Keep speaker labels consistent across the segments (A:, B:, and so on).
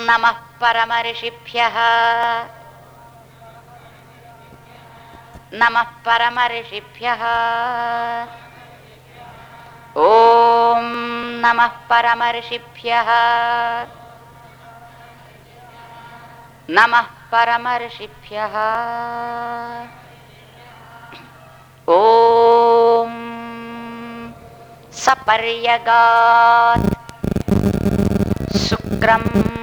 A: నమః పరమర్షిభ్యః నమః పరమర్షిభ్యః ఓం నమః పరమర్షిభ్యః నమః పరమర్షిభ్యః ఓం సపర్యగాత్ శుక్రం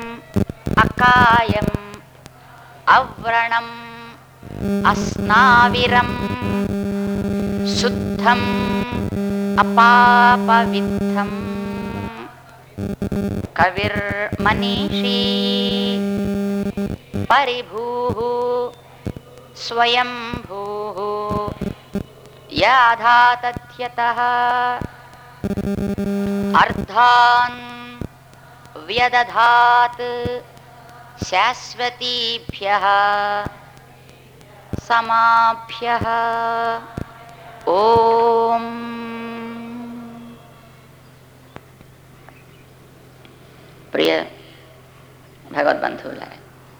A: అకాయం అవ్రణం అస్నావిరం శుద్ధం అపాపవిద్ధం కవిర్మనీషీ పరిభూః స్వయంభూః యాధాతథ్యతః అర్ధాన్ వ్యదధాత్ శాశ్వతీభ్యః సమాభ్యః ఓం. ప్రియ భగవద్బంధువులారా,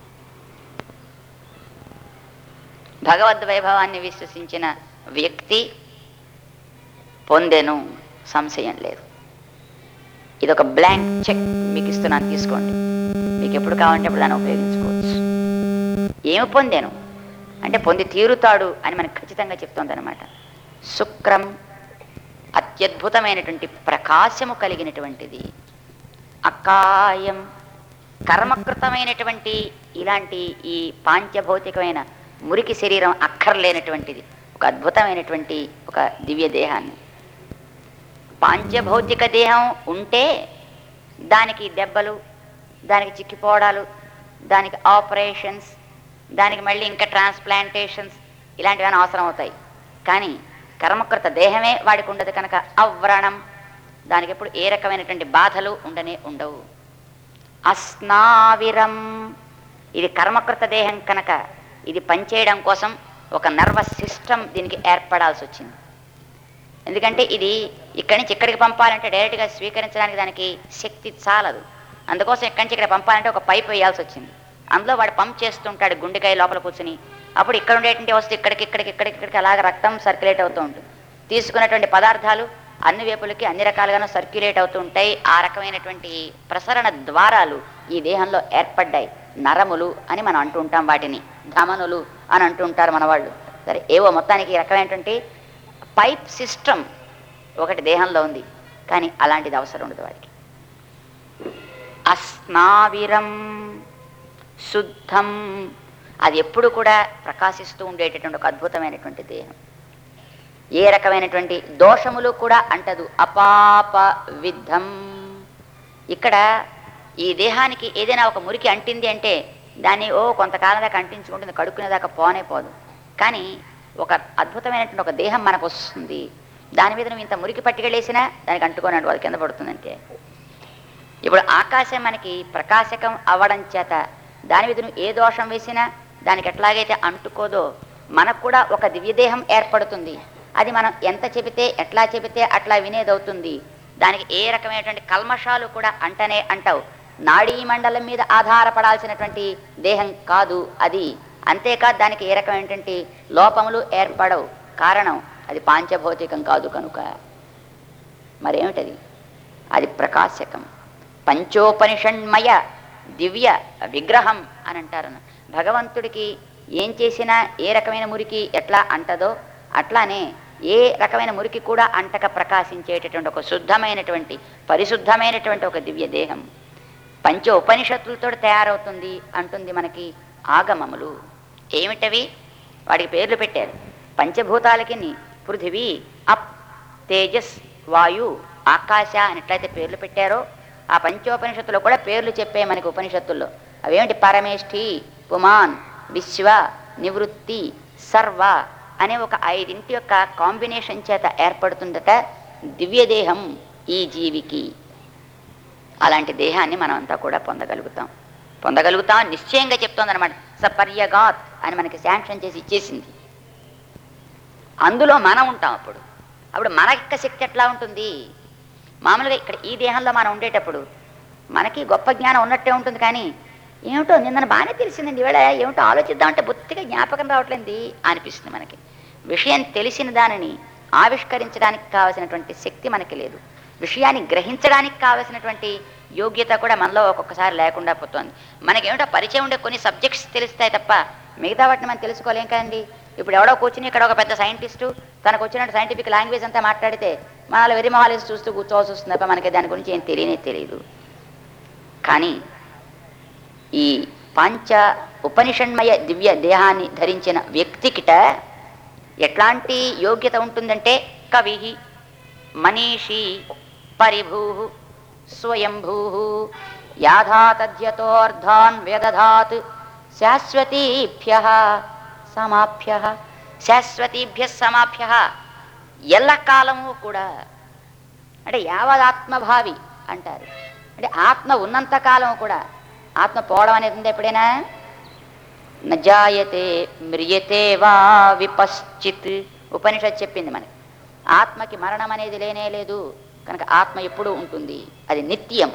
A: భగవద్వైభవాన్ని విశ్వసించిన వ్యక్తి పొందెను, సంశయం లేదు. ఇదొక బ్లాంక్ చెక్ మీకు ఇస్తున్నాను, తీసుకోండి. మీకు ఎప్పుడు కావాలంటే అప్పుడు దాన్ని ఉపయోగించుకోవచ్చు. ఏమి పొందాను అంటే పొంది తీరుతాడు అని మనకు ఖచ్చితంగా చెప్తోందనమాట. శుక్రం అత్యద్భుతమైనటువంటి ప్రకాశము కలిగినటువంటిది, అకాయం కర్మకృతమైనటువంటి ఇలాంటి ఈ పాంచభౌతికమైన మురికి శరీరం అక్కర్లేనటువంటిది ఒక అద్భుతమైనటువంటి ఒక దివ్య దేహాన్ని. పాంచభౌతిక దేహం ఉంటే దానికి దెబ్బలు, దానికి చిక్కిపోవడాలు, దానికి ఆపరేషన్స్, దానికి మళ్ళీ ఇంకా ట్రాన్స్ప్లాంటేషన్స్ ఇలాంటివన్నీ అవసరం అవుతాయి. కానీ కర్మకృత దేహమే వాడికి ఉండదు కనుక అవ్రణం, దానికి ఎప్పుడు ఏ రకమైనటువంటి బాధలు ఉండవు. అస్నావిరం, ఇది కర్మకృత దేహం కనుక ఇది పనిచేయడం కోసం ఒక నర్వస్ సిస్టమ్ దీనికి ఏర్పడాల్సి వచ్చింది. ఎందుకంటే ఇది ఇక్కడి నుంచి ఇక్కడికి పంపాలంటే డైరెక్ట్గా స్వీకరించడానికి దానికి శక్తి చాలదు. అందుకోసం ఇక్కడి నుంచి ఇక్కడ పంపాలంటే ఒక పైప్ వేయాల్సి వచ్చింది. అందులో వాడు పంప్ చేస్తుంటాడు గుండెకాయ లోపల కూర్చుని. అప్పుడు ఇక్కడ ఉండేటువంటి వస్తువు ఇక్కడికి అలాగ రక్తం సర్క్యులేట్ అవుతూ ఉంటుంది. తీసుకున్నటువంటి పదార్థాలు అన్ని వైపులకి అన్ని రకాలుగానూ సర్క్యులేట్ అవుతూ ఉంటాయి. ఆ రకమైనటువంటి ప్రసరణ ద్వారాలు ఈ దేహంలో ఏర్పడ్డాయి. నరములు అని మనం అంటూ ఉంటాం, వాటిని ధమనులు అని అంటూ ఉంటారు మన వాళ్ళు. సరే, ఏవో మొత్తానికి ఈ రకమైనటువంటి పైప్ సిస్టమ్ ఒకటి దేహంలో ఉంది. కానీ అలాంటిది అవసరం ఉండదు వాడికి. అస్నావిరం శుద్ధం, అది ఎప్పుడు కూడా ప్రకాశిస్తూ ఉండేటటువంటి ఒక అద్భుతమైనటువంటి దేహం. ఏ రకమైనటువంటి దోషములు కూడా అంటదు. అపాప విద్ధం, ఇక్కడ ఈ దేహానికి ఏదైనా ఒక మురికి అంటింది అంటే దాన్ని కొంతకాలం దాకా అంటించుకుంటుంది, కడుక్కునేదాకా పోనే పోదు. కానీ ఒక అద్భుతమైనటువంటి ఒక దేహం మనకు వస్తుంది, దాని మీద నువ్వు ఇంత మురికి పట్టుకెళ్ళేసినా దానికి అంటుకోనండి, వాళ్ళ కింద పడుతుందంటే. ఇప్పుడు ఆకాశం మనకి ప్రకాశకం అవ్వడం చేత దాని మీద నువ్వు ఏ దోషం వేసినా దానికి ఎట్లాగైతే అంటుకోదో మనకు కూడా ఒక దివ్యదేహం ఏర్పడుతుంది. అది మనం ఎంత చెబితే ఎట్లా చెబితే అట్లా వినేదవుతుంది. దానికి ఏ రకమైనటువంటి కల్మషాలు కూడా అంటావు. నాడీ మండలం మీద ఆధారపడాల్సినటువంటి దేహం కాదు అది. అంతేకాదు దానికి ఏ రకమైనటువంటి లోపములు ఏర్పడవు. కారణం అది పాంచభౌతికం కాదు కనుక. మరేమిటది? అది ప్రకాశకం, పంచోపనిషణ్మయ దివ్య విగ్రహం అని అంటారు. భగవంతుడికి ఏం చేసినా ఏ రకమైన మురికి ఎట్లా అంటదో అట్లానే ఏ రకమైన మురికి కూడా అంటక ప్రకాశించేటటువంటి ఒక శుద్ధమైనటువంటి పరిశుద్ధమైనటువంటి ఒక దివ్య దేహం పంచ ఉపనిషత్తులతో తయారవుతుంది అంటుంది మనకి ఆగమములు. ఏమిటవి? వాడికి పేర్లు పెట్టారు. పంచభూతాలకి పృథివీ, అప్, తేజస్, వాయు, ఆకాశ అని ఎట్లయితే పేర్లు పెట్టారో ఆ పంచోపనిషత్తులో కూడా పేర్లు చెప్పే మనకి ఉపనిషత్తుల్లో. అవేమిటి? పరమేష్ఠి, పుమాన్, విశ్వ, నివృత్తి, సర్వ అనే ఒక 5 యొక్క కాంబినేషన్ చేత ఏర్పడుతుందట దివ్యదేహం ఈ జీవికి. అలాంటి దేహాన్ని మనం అంతా కూడా పొందగలుగుతాం నిశ్చయంగా చెప్తోందనమాట. సపర్యగాత్ అని మనకి శాంక్షన్ చేసి ఇచ్చేసింది. అందులో మనం ఉంటాం. అప్పుడు మన యొక్క శక్తి ఎట్లా ఉంటుంది? మామూలుగా ఇక్కడ ఈ దేహంలో మనం ఉండేటప్పుడు మనకి గొప్ప జ్ఞానం ఉన్నట్టే ఉంటుంది. కానీ ఏమిటో నిన్న బాగానే తెలిసిందండి, ఇవాళ ఏమిటో ఆలోచిద్దామంటే బొత్తిగా జ్ఞాపకం రావట్లేదు అనిపిస్తుంది మనకి. విషయం తెలిసిన దానిని ఆవిష్కరించడానికి కావలసినటువంటి శక్తి మనకి లేదు. విషయాన్ని గ్రహించడానికి కావలసినటువంటి యోగ్యత కూడా మనలో ఒక్కొక్కసారి లేకుండా పోతుంది. మనకేమిటో పరిచయం ఉండే కొన్ని సబ్జెక్ట్స్ తెలుస్తాయి తప్ప మిగతా వాటిని మనం తెలుసుకోలేం కదండి. ఇప్పుడు ఎవడో కూర్చుని ఇక్కడ ఒక పెద్ద సైంటిస్టు తనకు వచ్చినట్టు సైంటిఫిక్ లాంగ్వేజ్ అంతా మాట్లాడితే మనలో వెరిమహాలేసి చూస్తూ కూర్చోవాల్సి వస్తుంది తప్ప మనకి దాని గురించి ఏం తెలియదు. కానీ ఈ పంచ ఉపనిషణ్మయ దివ్య దేహాన్ని ధరించిన వ్యక్తికిట ఎట్లాంటి యోగ్యత ఉంటుందంటే కవి, మనీషి, పరిభూ, స్వయంభూ, యాధాతద్యతోర్ధాన్ వ్యదధాత్ శాశ్వతీభ్య సమాభ్య. శాశ్వతీభ్య సమాభ్య ఎల్లకాలము కూడా, అంటే యావదాత్మభావి అంటారు. అంటే ఆత్మ ఉన్నంత కాలం కూడా, ఆత్మ పోవడం అనేది ఉంది ఎప్పుడైనా? నజాయతే మ్రియతే వా విపశ్చిత్ ఉపనిషత్ చెప్పింది మనకి. ఆత్మకి మరణం అనేది లేనే లేదు కనుక ఆత్మ ఎప్పుడూ ఉంటుంది, అది నిత్యం.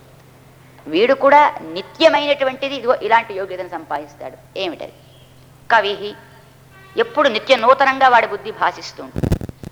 A: వీడు కూడా నిత్యమైనటువంటిది ఇదిగో ఇలాంటి యోగ్యతను సంపాదిస్తాడు. ఏమిటది? కవి, ఎప్పుడు నిత్య నూతనంగా వాడి బుద్ధి భాషిస్తూ ఉంటుంది.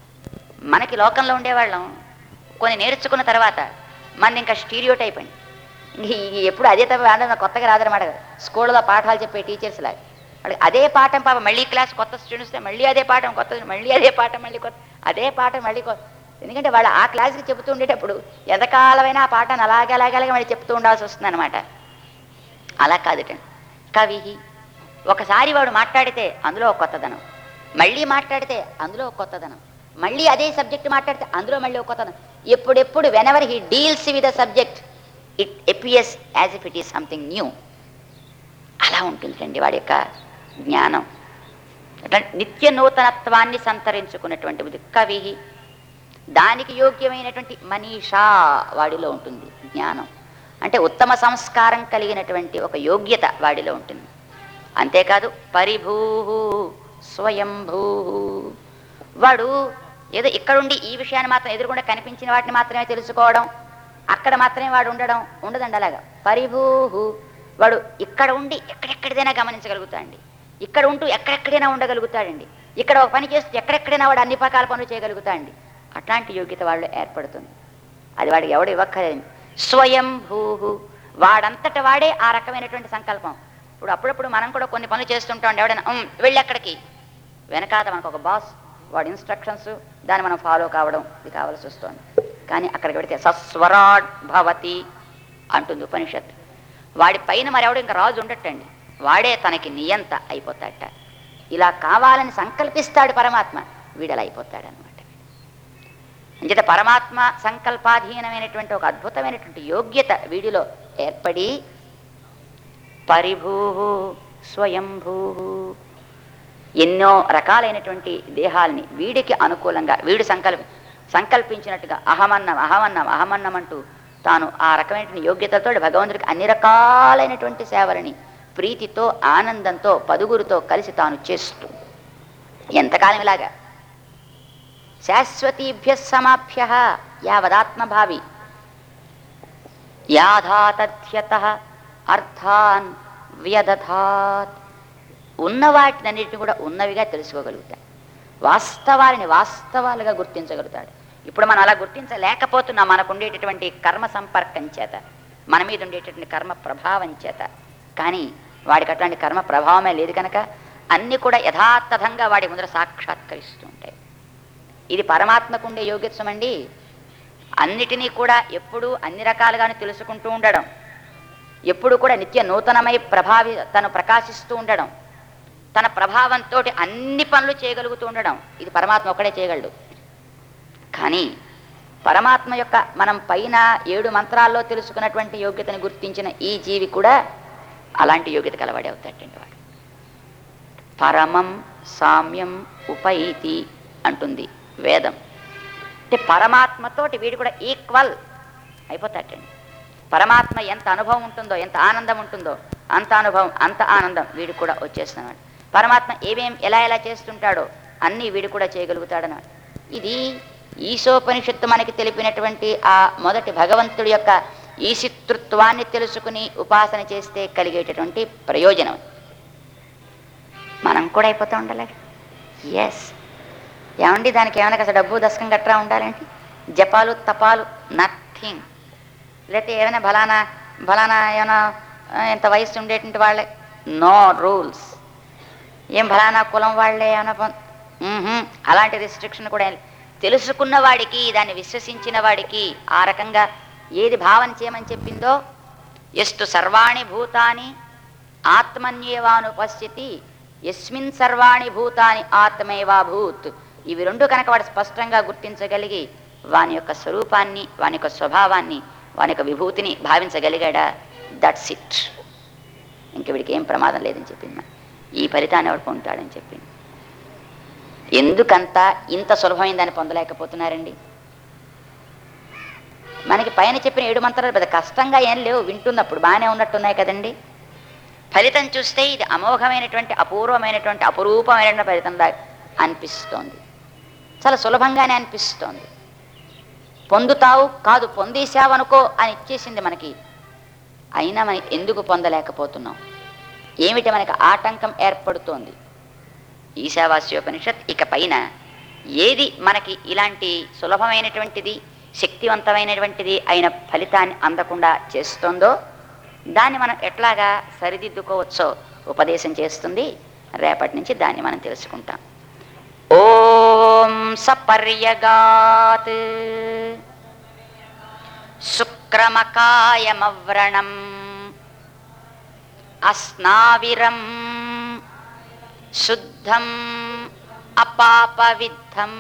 A: మనకి లోకంలో ఉండేవాళ్ళం కొన్ని నేర్చుకున్న తర్వాత మన ఇంకా స్టీరియోటైప్ అండి, ఎప్పుడు అదే తప్ప అంటే కొత్తగా రాదనమాట కదా. స్కూల్లో పాఠాలు చెప్పే టీచర్స్ లాగా వాళ్ళకి అదే పాఠం పాప మళ్ళీ క్లాస్ కొత్త స్టూడెంట్స్ మళ్ళీ అదే పాఠం కొత్త, మళ్ళీ అదే పాఠం మళ్ళీ కొత్త, అదే పాఠం మళ్ళీ కొత్త. ఎందుకంటే వాళ్ళు ఆ క్లాస్కి చెబుతూ ఉండేటప్పుడు ఎంతకాలమైనా ఆ పాఠాన్ని అలాగే మళ్ళీ చెప్తూ ఉండాల్సి వస్తుంది అనమాట. అలా కాదుటండి కవి. ఒకసారి వాడు మాట్లాడితే అందులో ఒక కొత్తదనం, మళ్ళీ మాట్లాడితే అందులో ఒక కొత్తదనం, మళ్ళీ అదే సబ్జెక్ట్ మాట్లాడితే అందులో మళ్ళీ ఒక కొత్తదనం. ఎప్పుడెప్పుడు whenever he deals with the subject it appears as if it is something new. అలా ఉంటుందండి వాడి యొక్క జ్ఞానం. అట్లా నిత్య నూతనత్వాన్ని సంతరించుకున్నటువంటి బుద్ధి కవి. దానికి యోగ్యమైనటువంటి మనీషా వాడిలో ఉంటుంది. జ్ఞానం అంటే ఉత్తమ సంస్కారం కలిగినటువంటి ఒక యోగ్యత వాడిలో ఉంటుంది. అంతేకాదు పరిభూ స్వయంభూ, వాడు ఏదో ఇక్కడుండి ఈ విషయాన్ని మాత్రం ఎదురుకుండా కనిపించిన వాటిని మాత్రమే తెలుసుకోవడం, అక్కడ మాత్రమే వాడు ఉండదండి అలాగా. పరిభూహు, వాడు ఇక్కడ ఉండి ఎక్కడెక్కడిదైనా గమనించగలుగుతాడండి, ఇక్కడ ఉంటూ ఎక్కడెక్కడైనా ఉండగలుగుతాడండి, ఇక్కడ ఒక పని చేస్తూ ఎక్కడెక్కడైనా వాడు అన్ని ప్రకాల పనులు చేయగలుగుతాడండి. అట్లాంటి యోగ్యత వాళ్ళు ఏర్పడుతుంది. అది వాడికి ఎవడు ఇవ్వక్కర్లేదు. స్వయంభూహు, వాడంతట వాడే ఆ రకమైనటువంటి సంకల్పం. ఇప్పుడు అప్పుడప్పుడు మనం కూడా కొన్ని పనులు చేస్తుంటాం, ఎవడైనా వెళ్ళి అక్కడికి, వెనకాత మనకు ఒక బాస్, వాడి ఇన్స్ట్రక్షన్స్, దాన్ని మనం ఫాలో కావడం ఇది కావాల్సి వస్తుంది. కానీ అక్కడికి పెడితే సస్వరాడ్ భవతి అంటుంది ఉపనిషత్తు. వాడి పైన మరెవడు ఇంకా రాజు ఉండటండి, వాడే తనకి నియంత అయిపోతాడట. ఇలా కావాలని సంకల్పిస్తాడు పరమాత్మ, వీడలా అయిపోతాడనమాట. అంచేత పరమాత్మ సంకల్పాధీనమైనటువంటి ఒక అద్భుతమైనటువంటి యోగ్యత వీడిలో ఏర్పడి పరిభూ స్వయంభూ, ఎన్నో రకాలైనటువంటి దేహాలని వీడికి అనుకూలంగా వీడు సంకల్పించినట్టుగా అహమన్నం అంటూ తాను ఆ రకమైనటువంటి యోగ్యతతో భగవంతుడికి అన్ని రకాలైనటువంటి సేవలని ప్రీతితో ఆనందంతో పదుగురితో కలిసి తాను చేస్తూ ఎంతకాలం ఇలాగా శాశ్వతీభ్య సమాభ్య యావదాత్మభావి యాధాతథ్యత అర్థాన్ వ్యదధాత్, ఉన్న వాటినన్నిటిని కూడా ఉన్నవిగా తెలుసుకోగలుగుతాడు, వాస్తవాలని వాస్తవాలుగా గుర్తించగలుగుతాడు. ఇప్పుడు మనం అలా గుర్తించలేకపోతున్నాం, మనకు ఉండేటటువంటి కర్మ సంపర్కం చేత, మన మీద ఉండేటటువంటి కర్మ ప్రభావం చేత. కానీ వాడికి అట్లాంటి కర్మ ప్రభావమే లేదు కనుక అన్నీ కూడా యథాతథంగా వాడి ముందర సాక్షాత్కరిస్తూ ఉంటాయి. ఇది పరమాత్మకు ఉండే యోగ్యత్వమండి. అన్నిటినీ కూడా ఎప్పుడూ అన్ని రకాలుగానే తెలుసుకుంటూ ఉండడం, ఎప్పుడు కూడా నిత్య నూతనమై తను ప్రకాశిస్తూ ఉండడం, తన ప్రభావంతో అన్ని పనులు చేయగలుగుతూ ఉండడం, ఇది పరమాత్మ ఒక్కడే చేయగలడు. కానీ పరమాత్మ యొక్క మనం పైన 7 మంత్రాల్లో తెలుసుకున్నటువంటి యోగ్యతని గుర్తించిన ఈ జీవి కూడా అలాంటి యోగ్యత కలవాడే అవుతాడండి. వాడు పరమం సామ్యం ఉపైతి అంటుంది వేదం. అంటే పరమాత్మతోటి వీడు కూడా ఈక్వల్ అయిపోతాడండి. పరమాత్మ ఎంత అనుభవం ఉంటుందో, ఎంత ఆనందం ఉంటుందో అంత అనుభవం అంత ఆనందం వీడు కూడా వచ్చేస్తున్నాడు. పరమాత్మ ఎలా చేస్తుంటాడో అన్నీ వీడు కూడా చేయగలుగుతాడన్నమాట. ఇది ఈశోపనిషత్తు మనకి తెలిపినటువంటి ఆ మొదటి భగవంతుడి యొక్క ఈశితృత్వాన్ని తెలుసుకుని ఉపాసన చేస్తే కలిగేటటువంటి ప్రయోజనం. మనం కూడా అయిపోతూ ఉండాలి. ఎస్, ఏమండి దానికి ఏమైనా కాస్త డబ్బు దశకం గట్రా ఉండాలండి, జపాలు తపాలు నథింగ్. లేకపోతే ఏమైనా బలానా ఏమైనా ఎంత వయసు ఉండేటువంటి వాళ్ళే, నో రూల్స్. ఏం ఫలానా కులం వాళ్ళే ఏమైనా అలాంటి రిస్ట్రిక్షన్ కూడా తెలుసుకున్న వాడికి, దాన్ని విశ్వసించిన వాడికి ఆ రకంగా ఏది భావన చేయమని చెప్పిందో, ఎస్తు సర్వాణి భూతాని ఆత్మన్యేవానుపశ్యతి యస్మిన్ సర్వాణి భూతాని ఆత్మైవాభూత్. ఇవి రెండు కనుక వాడు స్పష్టంగా గుర్తించగలిగి వాని యొక్క స్వరూపాన్ని, వాని యొక్క స్వభావాన్ని, వాని యొక్క విభూతిని భావించగలిగాడా, దట్స్ ఇట్. ఇంక వీడికి ఏం ప్రమాదం లేదని చెప్పింది. ఈ ఫలితాన్ని ఎవడు పొందుతాడని చెప్పింది. ఎందుకంతా ఇంత సులభమైన దాన్ని పొందలేకపోతున్నారండి? మనకి పైన చెప్పిన 7 మంత్రాలు పెద్ద కష్టంగా ఏం లేవు, వింటున్నప్పుడు బాగానే ఉన్నట్టున్నాయి కదండి. ఫలితం చూస్తే ఇది అమోఘమైనటువంటి, అపూర్వమైనటువంటి, అపురూపమైనటువంటి ఫలితంలా అనిపిస్తోంది. చాలా సులభంగానే అనిపిస్తోంది. పొందుతావు కాదు, పొందేశావనుకో అని ఇచ్చేసింది మనకి. అయినా మనం ఎందుకు పొందలేకపోతున్నాం? ఏమిటి మనకి ఆటంకం ఏర్పడుతోంది? ఈశావాస్యోపనిషత్ ఇక పైన ఏది మనకి ఇలాంటి సులభమైనటువంటిది, శక్తివంతమైనటువంటిది అయిన ఫలితాన్ని అందకుండా చేస్తోందో దాన్ని మనం ఎట్లాగా సరిదిద్దుకోవచ్చో ఉపదేశం చేస్తుంది. రేపటి నుంచి దాన్ని మనం తెలుసుకుంటాం. ఓం సపర్యగాత్ శుక్రమకాయమవ్రణం అస్నావిరం శుద్ధం అపాపవిద్ధం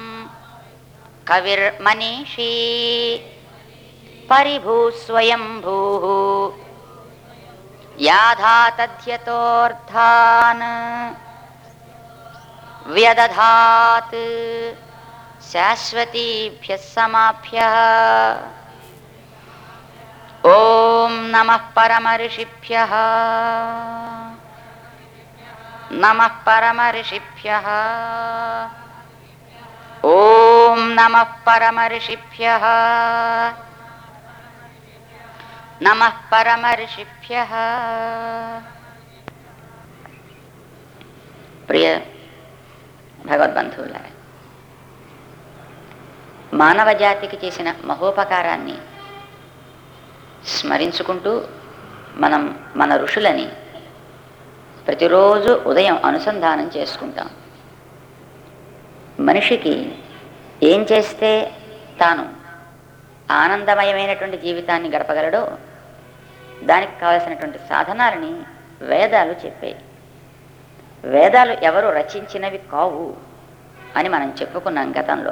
A: కవిర్మనీషీ పరిభూస్వయంభూ యాధాతధ్యతోర్ధాన్ వ్యదధాత్ శాశ్వతీభ్యః సమాభ్యః. ఓం నమః పరమర్షిభ్యః నమః పరమర్షిభ్యః. ఓం నమః పరమర్షిభ్యః నమః పరమర్షిభ్యః. ప్రియ భగవద్బంధువులారా, మానవ జాతికి చేసిన మహోపకారాన్ని స్మరించుకుంటూ మనం మన ఋషులని ప్రతిరోజు ఉదయం అనుసంధానం చేసుకుంటాం. మనిషికి ఏం చేస్తే తాను ఆనందమయమైనటువంటి జీవితాన్ని గడపగలడో దానికి కావలసినటువంటి సాధనాలని వేదాలు చెప్పాయి. వేదాలు ఎవరు రచించినవి కావు అని మనం చెప్పుకున్నాం గతంలో.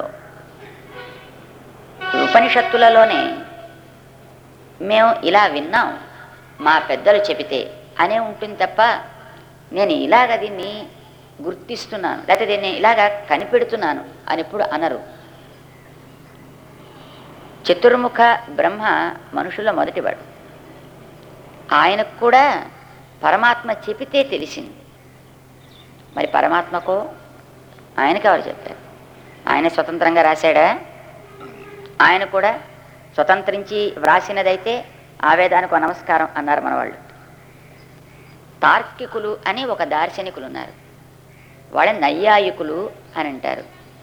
A: ఉపనిషత్తులలోనే మేము ఇలా విన్నాం, మా పెద్దలు చెబితే అనే ఉంటుంది తప్ప నేను ఇలాగ దీన్ని గుర్తిస్తున్నాను లేకపోతే దీన్ని ఇలాగా కనిపెడుతున్నాను అని ఎప్పుడు అనరు. చతుర్ముఖ బ్రహ్మ మనుషుల మొదటివాడు. ఆయనకు కూడా పరమాత్మ చెబితే తెలిసింది. మరి పరమాత్మకో ఆయనకి ఎవరు చెప్పారు? ఆయన స్వతంత్రంగా రాశాడా? ఆయన కూడా స్వతంత్రించి వ్రాసినదైతే ఆ వేదానికి నమస్కారం అన్నారు మన వాళ్ళు. తార్కికులు అని ఒక దార్శనికులు ఉన్నారు, వాళ్ళని నైయాయికులు అని అంటారు.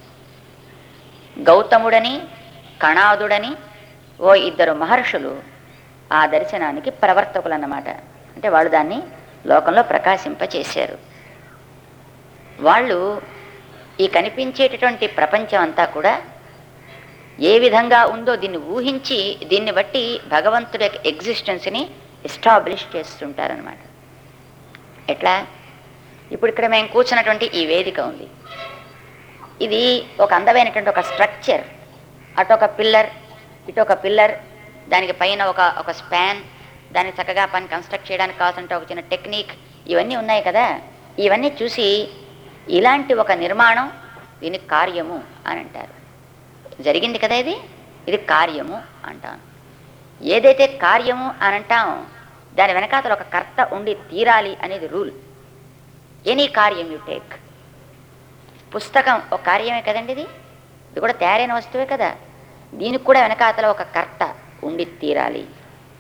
A: గౌతముడని కణాదుడని ఓ 2 మహర్షులు ఆ దర్శనానికి ప్రవర్తకులు అన్నమాట. అంటే వాళ్ళు దాన్ని లోకంలో ప్రకాశింపచేశారు. వాళ్ళు ఈ కనిపించేటటువంటి ప్రపంచం అంతా కూడా ఏ విధంగా ఉందో దీన్ని ఊహించి దీన్ని బట్టి భగవంతుడి యొక్క ఎగ్జిస్టెన్స్ని ఎస్టాబ్లిష్ చేస్తుంటారనమాట. ఎట్లా? ఇప్పుడు ఇక్కడ మేము కూర్చున్నటువంటి ఈ వేదిక ఉంది, ఇది ఒక అందమైనటువంటి ఒక స్ట్రక్చర్. అటు ఒక పిల్లర్, ఇటు ఒక పిల్లర్, దానికి పైన ఒక స్పాన్, దాన్ని చక్కగా పని కన్స్ట్రక్ట్ చేయడానికి కావాల్సిన ఒక చిన్న టెక్నిక్, ఇవన్నీ ఉన్నాయి కదా. ఇవన్నీ చూసి ఇలాంటి ఒక నిర్మాణం దీన్ని కార్యము అని అంటారు. జరిగింది కదా ఇది కార్యము అంటాను. ఏదైతే కార్యము అని అంటామో దాని వెనకాతల ఒక కర్త ఉండి తీరాలి అనేది రూల్. ఎనీ కార్యం యు టేక్. పుస్తకం ఒక కార్యమే కదండి, ఇది కూడా తయారైన వస్తువే కదా. దీనికి కూడా వెనకాతల ఒక కర్త ఉండి తీరాలి.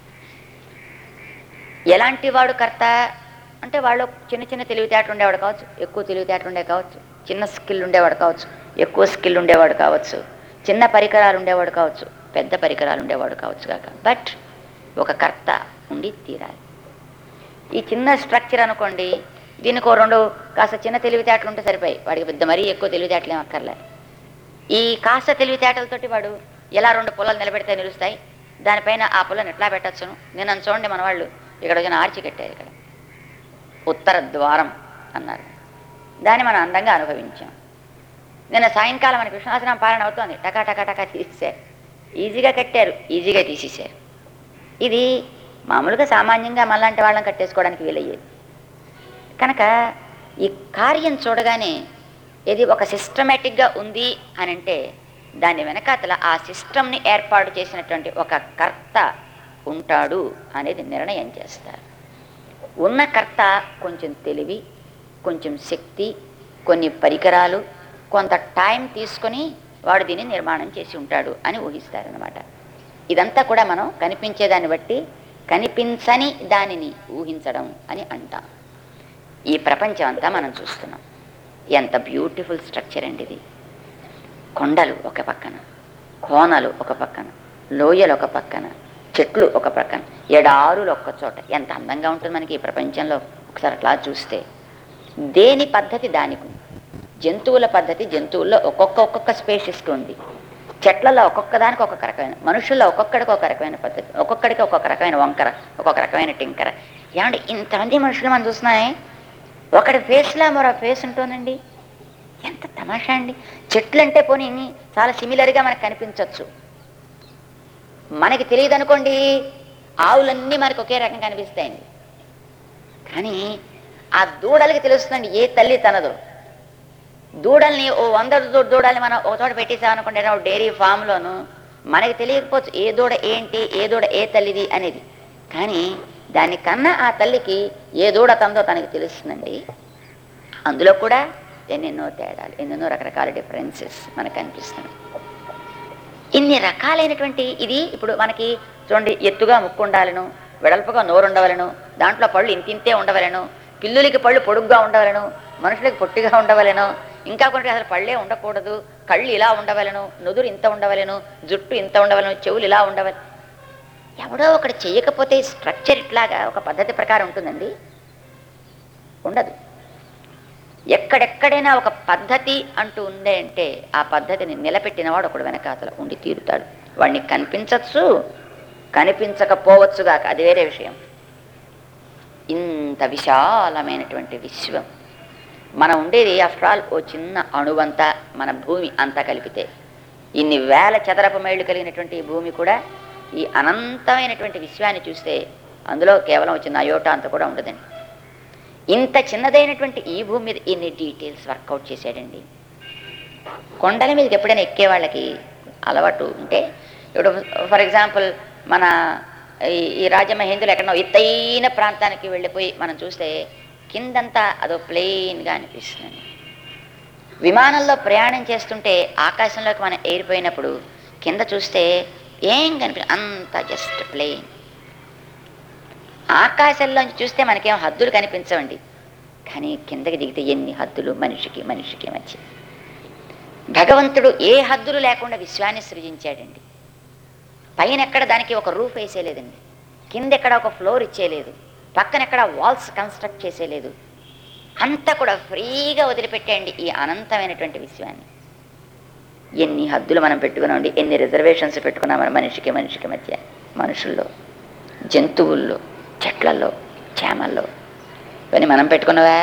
A: ఎలాంటి వాడు కర్త అంటే వాళ్ళు చిన్న చిన్న తెలివితేటలు ఉండేవాడు కావచ్చు, ఎక్కువ తెలివితేటలు ఉండే కావచ్చు, చిన్న స్కిల్ ఉండేవాడు కావచ్చు, ఎక్కువ స్కిల్ ఉండేవాడు కావచ్చు, చిన్న పరికరాలు ఉండేవాడు కావచ్చు, పెద్ద పరికరాలు ఉండేవాడు కావచ్చు కాక, బట్ ఒక కర్త ఉండి తీరాలి. ఈ చిన్న స్ట్రక్చర్ అనుకోండి, దీనికి ఓ 2 కాస్త చిన్న తెలివితేటలు ఉంటే సరిపోయి, వాడికి పెద్ద మరీ ఎక్కువ తెలివితేటలు ఏం అక్కర్లే. ఈ కాస్త తెలివితేటలతోటి వాడు ఎలా 2 పుల్లలు నిలబెడితే నిలుస్తాయి, దానిపైన ఆ పుల్లని ఎట్లా పెట్టచ్చును. నేను చూడండి, మన వాళ్ళు ఇక్కడ వచ్చిన ఆర్చి కట్టారు, ఇక్కడ ఉత్తర ద్వారం అన్నారు, దాన్ని మనం అందంగా అనుభవించాం. నిన్న సాయంకాలం మనకి విశ్వనాథనామ పాలన అవుతోంది, టకా టకా టకా తీసేశారు, ఈజీగా కట్టారు, ఈజీగా తీసేశారు. ఇది మామూలుగా సామాన్యంగా మనలాంటి వాళ్ళని కట్టేసుకోవడానికి వీలయ్యేది. కనుక ఈ కార్యం చూడగానే ఇది ఒక సిస్టమేటిక్గా ఉంది అని అంటే దాని వెనకాతల ఆ సిస్టమ్ని ఏర్పాటు చేసినటువంటి ఒక కర్త ఉంటాడు అనేది నిర్ణయం చేస్తారు. ఉన్న కర్త కొంచెం తెలివి, కొంచెం శక్తి, కొన్ని పరికరాలు, కొంత టైం తీసుకొని వాడు దీన్ని నిర్మాణం చేసి ఉంటాడు అని ఊహిస్తారనమాట. ఇదంతా కూడా మనం కనిపించేదాన్ని బట్టి కనిపించని దానిని ఊహించడం అని అంటాం. ఈ ప్రపంచం అంతా మనం చూస్తున్నాం. ఎంత బ్యూటిఫుల్ స్ట్రక్చర్ అండి ఇది. కొండలు ఒక పక్కన, కోనలు ఒక పక్కన, లోయలు ఒక పక్కన, చెట్లు ఒక పక్కన, ఎడారులు ఒక్క చోట. ఎంత అందంగా ఉంటుంది మనకి ఈ ప్రపంచంలో. ఒకసారి అట్లా చూస్తే దేని పద్ధతి దానికి ఉంది. జంతువుల పద్ధతి జంతువుల్లో ఒక్కొక్క స్పేషిస్ట్ ఉంది. చెట్లలో ఒక్కొక్క దానికి ఒక్కొక్క రకమైన, మనుషుల్లో ఒక్కొక్కడికి ఒక రకమైన పద్ధతి, ఒక్కొక్కడికి ఒక్కొక్క రకమైన వంకర, ఒక్కొక్క రకమైన టింకర. ఏమంటే ఇంతమంది మనుషులు మనం చూస్తున్నాయి, ఒకటి ఫేస్లా మరో ఫేస్ ఉంటుందండి. ఎంత తమాషా అండి. చెట్లు అంటే పోనీ చాలా సిమిలర్గా మనకు కనిపించవచ్చు, మనకి తెలియదు అనుకోండి, ఆవులన్నీ మనకు ఒకే రకంగా కనిపిస్తాయండి. కానీ ఆ దూడలకి తెలుస్తుందండి ఏ తల్లి తనదో. దూడల్ని 100 దూడల్ని మనం ఒక చోట పెట్టేసామనుకోండి, డైరీ ఫామ్లోను, మనకి తెలియకపోవచ్చు ఏ దూడ ఏంటి, ఏ దూడ ఏ తల్లిది అనేది. కానీ దానికన్నా ఆ తల్లికి ఏ దూడ తందో తనకి తెలుస్తుందండి. అందులో కూడా ఎన్నెన్నో తేడాలు, ఎన్నెన్నో రకరకాల డిఫరెన్సెస్ మనకు కనిపిస్తున్నాయి. ఇన్ని రకాలైనటువంటి ఇది ఇప్పుడు మనకి చూడండి, ఎత్తుగా ముక్కు ఉండాలను, వెడల్పుగా నోరు ఉండవలను, దాంట్లో పళ్ళు ఇంతింతే ఉండవలను, పిల్లులకి పళ్ళు పొడుగ్గా ఉండవలను, మనుషులకి పొట్టిగా ఉండవలను, ఇంకా కొన్ని అసలు పళ్ళే ఉండకూడదు, కళ్ళు ఇలా ఉండవలను, నుదురు ఇంత ఉండవలను, జుట్టు ఇంత ఉండవలను, చెవులు ఇలా ఉండవలను. ఎవడో ఒకటి చేయకపోతే స్ట్రక్చర్ ఇట్లాగా ఒక పద్ధతి ప్రకారం ఉంటుందండి? ఉండదు. ఎక్కడెక్కడైనా ఒక పద్ధతి అంటూ ఉందే అంటే ఆ పద్ధతిని నిలబెట్టినవాడు ఒకడు వెనకాతల ఉండి తీరుతాడు. వాడిని కనిపించచ్చు, కనిపించకపోవచ్చుగాక, అది వేరే విషయం. ఇంత విశాలమైనటువంటి విశ్వం మనం ఉండేది ఆఫ్టర్ ఆల్ ఓ చిన్న అణువంతా, మన భూమి అంతా కలిపితే. ఇన్ని వేల చదరపు మైళ్ళు కలిగినటువంటి ఈ భూమి కూడా ఈ అనంతమైనటువంటి విశ్వాన్ని చూస్తే అందులో కేవలం చిన్న అయోటా అంత కూడా ఉండదండి. ఇంత చిన్నదైనటువంటి ఈ భూమి మీద ఇన్ని డీటెయిల్స్ వర్కౌట్ చేశాడండి. కొండల మీదకి ఎప్పుడైనా ఎక్కే వాళ్ళకి అలవాటు ఉంటే, ఇప్పుడు ఫర్ ఎగ్జాంపుల్ మన ఈ రాజమహేంద్రులు ఎక్కడో ఎత్తైన ప్రాంతానికి వెళ్ళిపోయి మనం చూస్తే కిందంతా అదో ప్లెయిన్గా అనిపిస్తుంది. విమానంలో ప్రయాణం చేస్తుంటే ఆకాశంలోకి మనం ఎగిరిపోయినప్పుడు కింద చూస్తే ఏం అంత జస్ట్ ప్లెయిన్. ఆకాశంలోంచి చూస్తే మనకేం హద్దులు కనిపించవండి, కానీ కిందకి దిగితే ఎన్ని హద్దులు మనిషికి మధ్య. భగవంతుడు ఏ హద్దులు లేకుండా విశ్వాన్ని సృజించాడండి. పైన ఎక్కడ దానికి ఒక రూఫ్ వేసేలేదండి, కిందెక్కడ ఒక ఫ్లోర్ ఇచ్చేయలేదు, పక్కనెక్కడ వాల్స్ కన్స్ట్రక్ట్ చేసేలేదు. అంతా కూడా ఫ్రీగా వదిలిపెట్టేయండి ఈ అనంతమైనటువంటి విశ్వాన్ని. ఎన్ని హద్దులు మనం పెట్టుకున్నామండి, ఎన్ని రిజర్వేషన్స్ పెట్టుకున్నాం మన మనిషికి మధ్య. మనుషుల్లో, జంతువుల్లో, చెట్లలో, చేమల్లో. ఇవన్నీ మనం పెట్టుకున్నవా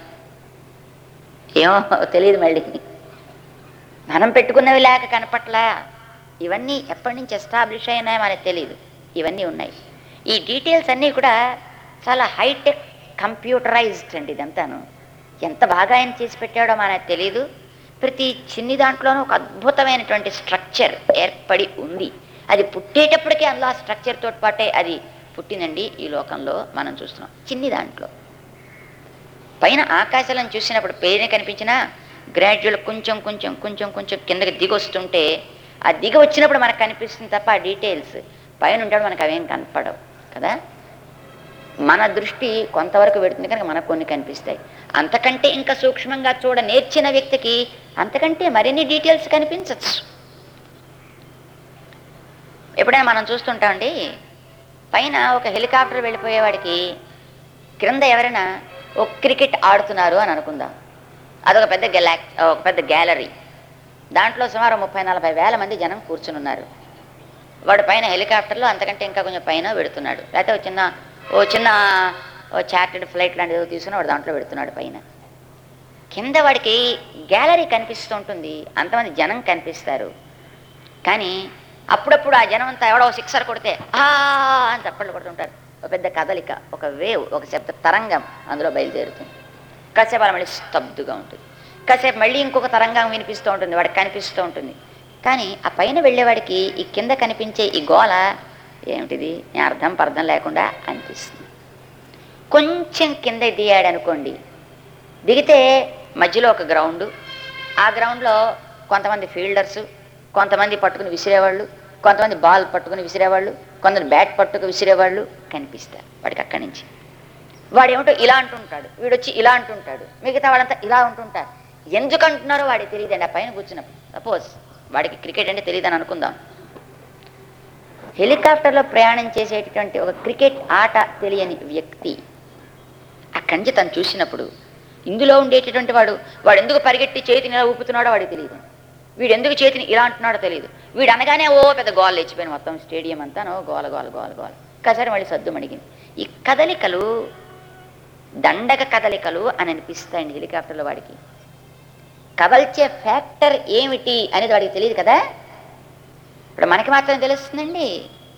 A: ఏమో తెలియదు. మళ్ళీ మనం పెట్టుకున్నవి లేక కనపట్లా. ఇవన్నీ ఎప్పటి నుంచి ఎస్టాబ్లిష్ అయినాయో మనకు తెలియదు. ఇవన్నీ ఉన్నాయి. ఈ డీటెయిల్స్ అన్నీ కూడా చాలా హైటెక్ కంప్యూటరైజ్డ్ అండి. ఇదంతాను ఎంత బాగా ఆయన చేసి పెట్టాడో మనకు తెలీదు. ప్రతి చిన్ని దాంట్లోనూ ఒక అద్భుతమైనటువంటి స్ట్రక్చర్ ఏర్పడి ఉంది. అది పుట్టేటప్పటికే అందులో ఆ స్ట్రక్చర్ తోటి పాటే అది పుట్టిందండి. ఈ లోకంలో మనం చూస్తున్నాం చిన్ని దాంట్లో. పైన ఆకాశాలను చూసినప్పుడు పేరుని కనిపించినా గ్రాడ్యువల్ కొంచెం కొంచెం కొంచెం కొంచెం కిందకి దిగొస్తుంటే ఆ దిగ వచ్చినప్పుడు మనకు కనిపిస్తుంది తప్ప ఆ డీటెయిల్స్ పైన ఉంటాడు మనకు అవేం కనపడవు కదా. మన దృష్టి కొంతవరకు పెడుతుంది కనుక మనకు కొన్ని కనిపిస్తాయి. అంతకంటే ఇంకా సూక్ష్మంగా చూడ నేర్చిన వ్యక్తికి అంతకంటే మరిన్ని డీటెయిల్స్ కనిపించవచ్చు. ఎప్పుడైనా మనం చూస్తుంటామండి, పైన ఒక హెలికాప్టర్ వెళ్ళిపోయేవాడికి క్రింద ఎవరైనా ఒక క్రికెట్ ఆడుతున్నారు అని అనుకుందాం. అదొక పెద్ద గ్యాలరీ. దాంట్లో సుమారు 30-40 వేల మంది జనం కూర్చుని ఉన్నారు. వాడు పైన హెలికాప్టర్లో అంతకంటే ఇంకా కొంచెం పైన పెడుతున్నాడు, లేకపోతే చిన్న చార్టెడ్ ఫ్లైట్ లాంటిది తీసుకుని వాడు దాంట్లో పెడుతున్నాడు. పైన కింద వాడికి గ్యాలరీ కనిపిస్తూ ఉంటుంది, అంతమంది జనం కనిపిస్తారు. కానీ అప్పుడప్పుడు ఆ జనం అంతా ఎవడో సిక్సర్ కొడితే అని చప్పట్లు కొడుతుంటారు. ఒక పెద్ద కదలిక, ఒక వేవ్, ఒక శబ్ద తరంగం అందులో బయలుదేరుతుంది. కాసేపు అలా మళ్ళీ స్తబ్దుగా ఉంటుంది. కాసేపు మళ్ళీ ఇంకొక తరంగం వినిపిస్తూ ఉంటుంది, వాడికి కనిపిస్తూ ఉంటుంది. కానీ ఆ పైన వెళ్ళేవాడికి ఈ కింద కనిపించే ఈ గోల ఏమిటిది, అర్థం పర్థం లేకుండా అనిపిస్తుంది. కొంచెం కింద దిగాడు అనుకోండి, దిగితే మధ్యలో ఒక గ్రౌండు, ఆ గ్రౌండ్లో కొంతమంది ఫీల్డర్సు, కొంతమంది పట్టుకుని విసిరేవాళ్ళు, కొంతమంది బాల్ పట్టుకుని విసిరేవాళ్ళు, కొంతమంది బ్యాట్ పట్టుకు విసిరేవాళ్ళు కనిపిస్తారు వాడికి. అక్కడి నుంచి వాడేమిటో ఇలా అంటుంటాడు, వీడొచ్చి ఇలా అంటుంటాడు, మిగతా వాళ్ళంతా ఇలా ఉంటుంటారు. ఎందుకు అంటున్నారో వాడికి తెలియదండి. ఆ పైన కూర్చున్నప్పుడు సపోజ్ వాడికి క్రికెట్ అంటే తెలియదని అనుకుందాం. హెలికాప్టర్లో ప్రయాణం చేసేటటువంటి ఒక క్రికెట్ ఆట తెలియని వ్యక్తి అక్కడి నుంచి తను చూసినప్పుడు ఇందులో ఉండేటటువంటి వాడు ఎందుకు పరిగెట్టి చేతిని ఇలా ఊపుతున్నాడో వాడికి తెలియదు, వీడు ఎందుకు చేతిని ఇలా అంటున్నాడో తెలియదు. వీడు అనగానే పెద్ద గోల్ లేచిపోయింది, మొత్తం స్టేడియం అంతా గోల గోల గోల గోల. ఒకసారి మళ్ళీ సద్దు మణిగింది. ఈ కదలికలు దండక కదలికలు అని అనిపిస్తాయండి హెలికాప్టర్లో. వాడికి కదల్చే ఫ్యాక్టర్ ఏమిటి అనేది వాడికి తెలియదు కదా. ఇప్పుడు మనకి మాత్రం తెలుస్తుందండి.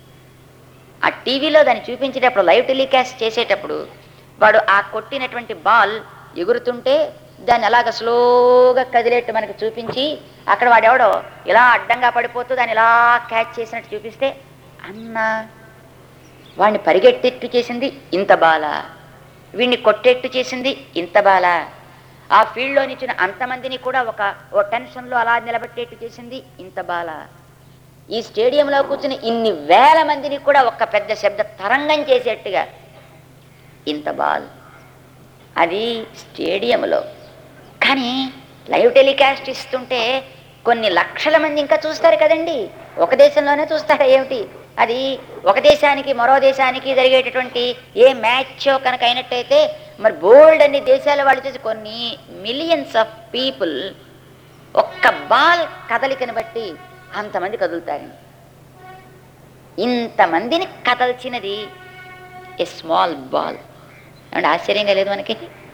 A: ఆ టీవీలో దాన్ని చూపించేటప్పుడు, లైవ్ టెలికాస్ట్ చేసేటప్పుడు వాడు ఆ కొట్టినటువంటి బాల్ ఎగురుతుంటే దాన్ని అలాగ స్లోగా కదిలేట్టు మనకు చూపించి, అక్కడ వాడెవడో ఇలా అడ్డంగా పడిపోతూ దాన్ని ఇలా క్యాచ్ చేసినట్టు చూపిస్తే, అన్నా వాడిని పరిగెట్టేట్టు చేసింది ఇంత బాల, వీడిని కొట్టేట్టు చేసింది ఇంత బాల, ఆ ఫీల్డ్లో నిచ్చిన అంతమందిని కూడా ఓ టెన్షన్లో అలా నిలబెట్టేట్టు చేసింది ఇంత బాల, ఈ స్టేడియంలో కూర్చుని ఇన్ని వేల మందిని కూడా ఒక పెద్ద శబ్ద తరంగం చేసేట్టుగా ఇంత బాల్. అది స్టేడియంలో. కానీ లైవ్ టెలికాస్ట్ ఇస్తుంటే కొన్ని లక్షల మంది ఇంకా చూస్తారు కదండి. ఒక దేశంలోనే చూస్తారా ఏమిటి? అది ఒక దేశానికి మరో దేశానికి జరిగేటటువంటి ఏ మ్యాచ్ కనుక అయినట్టయితే మరి బోల్డ్ అన్ని దేశాల వాళ్ళు చూసి కొన్ని మిలియన్స్ ఆఫ్ పీపుల్ ఒక్క బాల్ కదలికని బట్టి అంతమంది కదులుతారండి. ఇంతమందిని కదల్చినది ఏ స్మాల్ బాల్. అంటే ఆశ్చర్యంగా లేదు మనకి?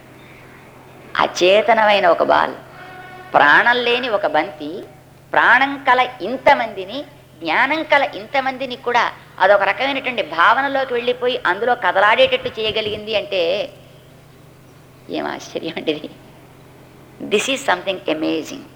A: అచేతనమైన ఒక బాల్, ప్రాణం లేని ఒక బంతి, ప్రాణం కల ఇంతమందిని, జ్ఞానం కల ఇంతమందిని కూడా అదొక రకమైనటువంటి భావనలోకి వెళ్ళిపోయి అందులో కదలాడేటట్టు చేయగలిగింది అంటే ఏం ఆశ్చర్యం అండి ఇది. This is something amazing.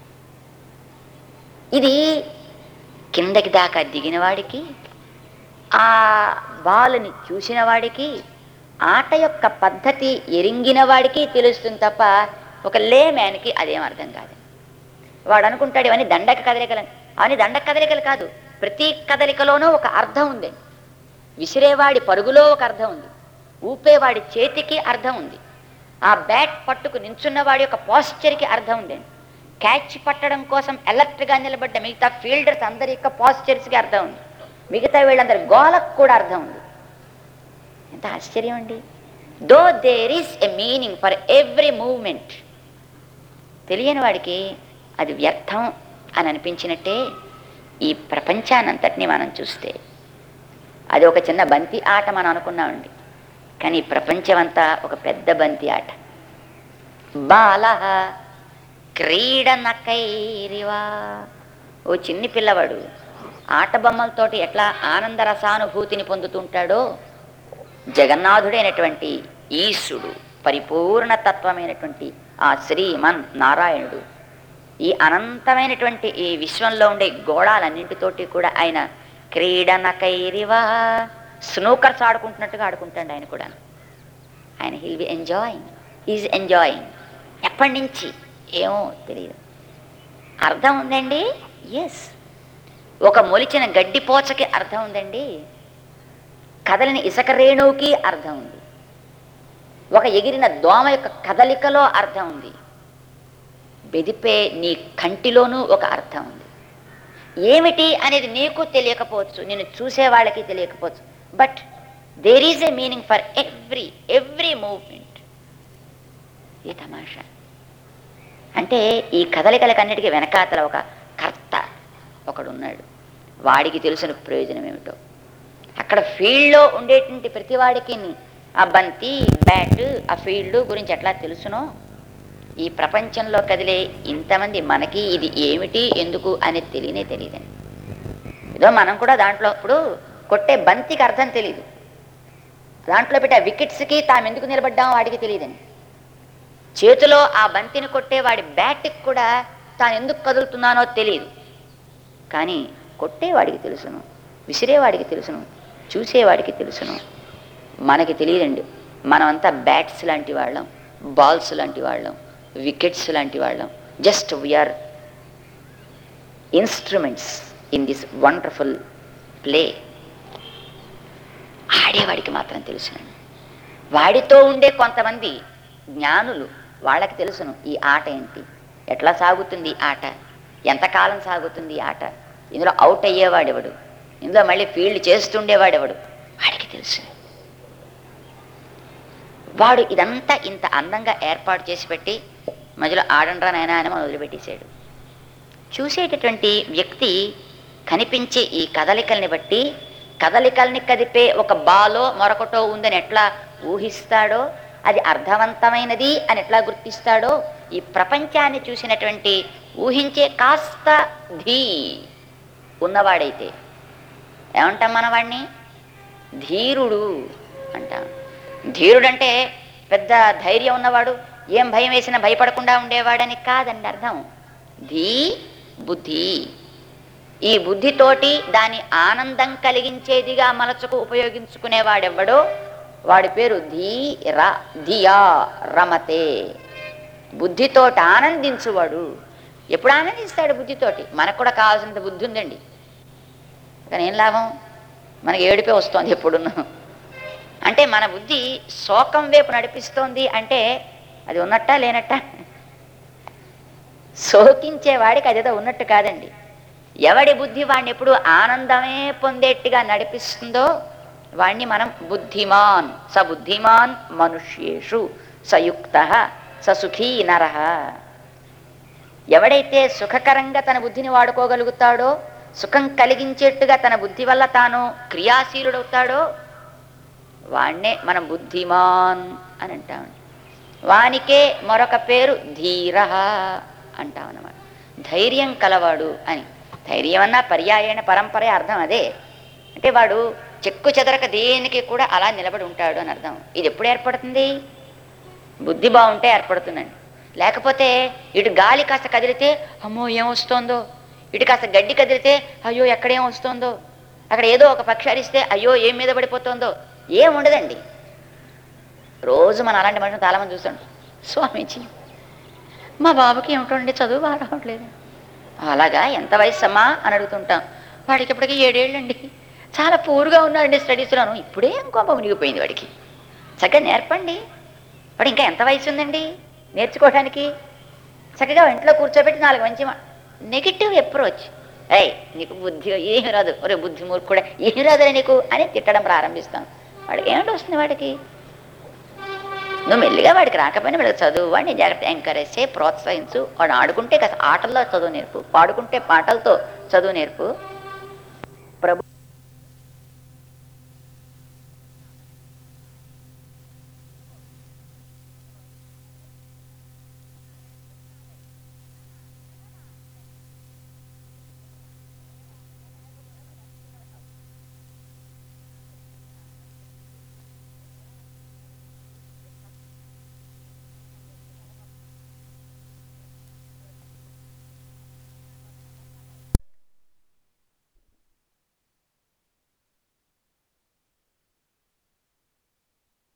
A: ఇది కిందకి దాకా దిగిన వాడికి, ఆ బాలుని చూసిన వాడికి, ఆట యొక్క పద్ధతి ఎరింగిన వాడికి తెలుస్తుంది తప్ప ఒక లేమ్యాన్కి అదేం అర్థం కాదు. వాడు అనుకుంటాడు ఇవన్నీ దండక కదలికలు. అవన్నీ దండక కదలికలు కాదు. ప్రతి కదలికలోనూ ఒక అర్థం ఉంది. విసిరేవాడి పరుగులో ఒక అర్థం ఉంది, ఊపేవాడి చేతికి అర్థం ఉంది, ఆ బ్యాట్ పట్టుకు నించున్నవాడి యొక్క పాస్చర్కి అర్థం ఉందండి, క్యాచ్ పట్టడం కోసం అలర్ట్గా నిలబడ్డ మిగతా ఫీల్డర్స్ అందరి యొక్క పాస్చర్స్కి అర్థం ఉంది, మిగతా వీళ్ళందరి గోలకు కూడా అర్థం ఉంది. ఎంత ఆశ్చర్యం అండి. Though there is a meaning for every movement. తెలియని వాడికి అది వ్యర్థం అని అనిపించినట్టే ఈ ప్రపంచానంతటినీ మనం చూస్తే అది ఒక చిన్న బంతి ఆట మనం అనుకున్నామండి. కానీ ఈ ప్రపంచం అంతా ఒక పెద్ద బంతి ఆట. బాల క్రీడనకైరివా. ఓ చిన్ని పిల్లవాడు ఆట బొమ్మలతోటి ఎట్లా ఆనందరసానుభూతిని పొందుతుంటాడో జగన్నాథుడైనటువంటి ఈశుడు, పరిపూర్ణతత్వమైనటువంటి ఆ శ్రీమన్ నారాయణుడు ఈ అనంతమైనటువంటి ఈ విశ్వంలో ఉండే గోళాలన్నింటితోటి కూడా ఆయన క్రీడనకైరివా, స్నూకర్స్ ఆడుకుంటున్నట్టుగా ఆడుకుంటాడు ఆయన కూడా. ఆయన he'll be enjoying, is enjoying. ఎప్పటి నుంచి ఏమో తెలియదు. అర్థం ఉందండి. ఎస్, ఒక మొలిచిన గడ్డిపోచకి అర్థం ఉందండి. కదలిన ఇసుక రేణువుకి అర్థం ఉంది, ఒక ఎగిరిన దోమ యొక్క కదలికలో అర్థం ఉంది, బెదిపే నీ కంటిలోనూ ఒక అర్థం ఉంది. ఏమిటి అనేది నీకు తెలియకపోవచ్చు, నేను చూసే వాళ్ళకి తెలియకపోవచ్చు, but there is a meaning for every movement. ఈ తమాషా అంటే ఈ కదలికలకన్నిటికీ వెనకాతల ఒక కర్త ఒకడున్నాడు, వాడికి తెలిసిన ప్రయోజనం ఏమిటో. అక్కడ ఫీల్డ్లో ఉండేటువంటి ప్రతివాడికి ఆ బంతి, బ్యాట్, ఆ ఫీల్డ్ గురించి ఎట్లా తెలుసునో, ఈ ప్రపంచంలో కదిలే ఇంతమంది మనకి ఇది ఏమిటి ఎందుకు అనేది తెలియదండి. ఏదో మనం కూడా దాంట్లో ఇప్పుడు కొట్టే బంతికి అర్థం తెలియదు, దాంట్లో పెట్టే వికెట్స్కి తాము ఎందుకు నిలబడ్డామో వాడికి తెలియదండి. చేతిలో ఆ బంతిని కొట్టే వాడి బ్యాట్కి కూడా తాను ఎందుకు కదులుతున్నానో తెలియదు, కానీ కొట్టేవాడికి తెలుసును, విసిరేవాడికి తెలుసును, చూసేవాడికి తెలుసును. మనకి తెలియదండి. మనమంతా బ్యాట్స్ లాంటి వాళ్ళం, బాల్స్ లాంటి వాళ్ళం, వికెట్స్ లాంటి వాళ్ళం. Just we are instruments in this wonderful play. ఆడేవాడికి మాత్రం తెలుసునండి. వాడితో ఉండే కొంతమంది జ్ఞానులు, వాళ్ళకి తెలుసును ఈ ఆట ఏంటి, ఎట్లా సాగుతుంది ఆట, ఎంతకాలం సాగుతుంది ఆట, ఇందులో అవుట్ అయ్యేవాడెవడు, ఇందులో మళ్ళీ ఫీల్డ్ చేస్తుండేవాడెవడు, వాడికి తెలుసు. వాడు ఇదంతా ఇంత అందంగా ఏర్పాటు చేసి పెట్టి మధ్యలో ఆడండ్రా నాయనా అని మనం వదిలిపెట్టేశాడు. చూసేటటువంటి వ్యక్తి కనిపించే ఈ కదలికల్ని బట్టి కదలికల్ని కదిపే ఒక బాలో మరొకటో ఉందని ఎట్లా ఊహిస్తాడో, అది అర్థవంతమైనది అని ఎట్లా గుర్తిస్తాడో, ఈ ప్రపంచాన్ని చూసినటువంటి ఊహించే కాస్త ధీ ఉన్నవాడైతే ఏమంటాం మన వాడిని? ధీరుడు అంటాం. ధీరుడంటే పెద్ద ధైర్యం ఉన్నవాడు, ఏం భయం వేసినా భయపడకుండా ఉండేవాడని కాదండి అర్థం. ధీ బుద్ధి. ఈ బుద్ధితోటి దాని ఆనందం కలిగించేదిగా మనసుకు ఉపయోగించుకునేవాడెవ్వడో వాడి పేరు ధియా రమతే. బుద్ధితోటి ఆనందించువాడు. ఎప్పుడు ఆనందిస్తాడు? బుద్ధితోటి. మనకు కూడా కావాల్సినంత బుద్ధి ఉందండి, కానీ ఏం లాభం, మనకి ఏడిపే వస్తుంది ఎప్పుడున్నా. అంటే మన బుద్ధి శోకం వైపు నడిపిస్తోంది అంటే అది ఉన్నట్టా లేనట్టా? శోకించేవాడికి అదేదో ఉన్నట్టు కాదండి. ఎవడి బుద్ధి వాడిని ఎప్పుడు ఆనందమే పొందేట్టుగా నడిపిస్తుందో వాణ్ణి మనం బుద్ధిమాన్. స బుద్ధిమాన్ మనుష్యేషు సయుక్త ససుఖీ నరః. ఎవడైతే సుఖకరంగా తన బుద్ధిని వాడుకోగలుగుతాడో, సుఖం కలిగించేట్టుగా తన బుద్ధి వల్ల తాను క్రియాశీలుడవుతాడో వాణ్ణే మనం బుద్ధిమాన్ అని అంటామండి. వానికే మరొక పేరు ధీర అంటామన్నమాట. ధైర్యం కలవాడు అని. ధైర్యం అన్నా పర్యాయణ పరంపరే అర్థం అదే. అంటే వాడు చెక్కు చెదరక దేనికి కూడా అలా నిలబడి ఉంటాడు అని అర్థం. ఇది ఎప్పుడు ఏర్పడుతుంది? బుద్ధి బాగుంటే ఏర్పడుతుందండి. లేకపోతే ఇటు గాలి కాస్త కదిలితే అమ్మో ఏమొస్తోందో, ఇటు కాస్త గడ్డి కదిలితే అయ్యో ఎక్కడేం వస్తుందో, అక్కడ ఏదో ఒక పక్షి అరిస్తే అయ్యో ఏం మీద పడిపోతుందో, ఏం ఉండదండి. రోజు మనం అలాంటి మనుషులు చాలామంది చూస్తుంటాం. స్వామీజీ మా బాబుకి ఏమిటండి చదువు బాగా రావట్లేదు. అలాగా, ఎంత వయసు అమ్మా అని అడుగుతుంటాం. వాడికి ఇప్పటికీ 7 ఏళ్ళండి, చాలా పూర్గా ఉన్నాడండి స్టడీస్లోను. ఇప్పుడే ఇంకో మునిగిపోయింది వాడికి. చక్కగా నేర్పండి. వాడు ఇంకా ఎంత వయసు ఉందండి నేర్చుకోవడానికి? చక్కగా ఇంట్లో కూర్చోబెట్టి 4 మంచి నెగిటివ్ అప్రోచ్. నీకు బుద్ధి ఏమి రాదు, ఒరే బుద్ధి మూర్ఖుడా ఏమి రాదులే నీకు అని తిట్టడం ప్రారంభిస్తాం. వాడికి ఏమిటి వస్తుంది? వాడికి నువ్వు మెల్లిగా వాడికి రాకపోయినా వాడికి చదువు, వాడిని జాగ్రత్త ఎంకరేజ్ చేయి, ప్రోత్సహించు. వాడు ఆడుకుంటే కాస్త ఆటల్లో చదువు నేర్పు, పాడుకుంటే పాటలతో చదువు నేర్పు. ప్రభు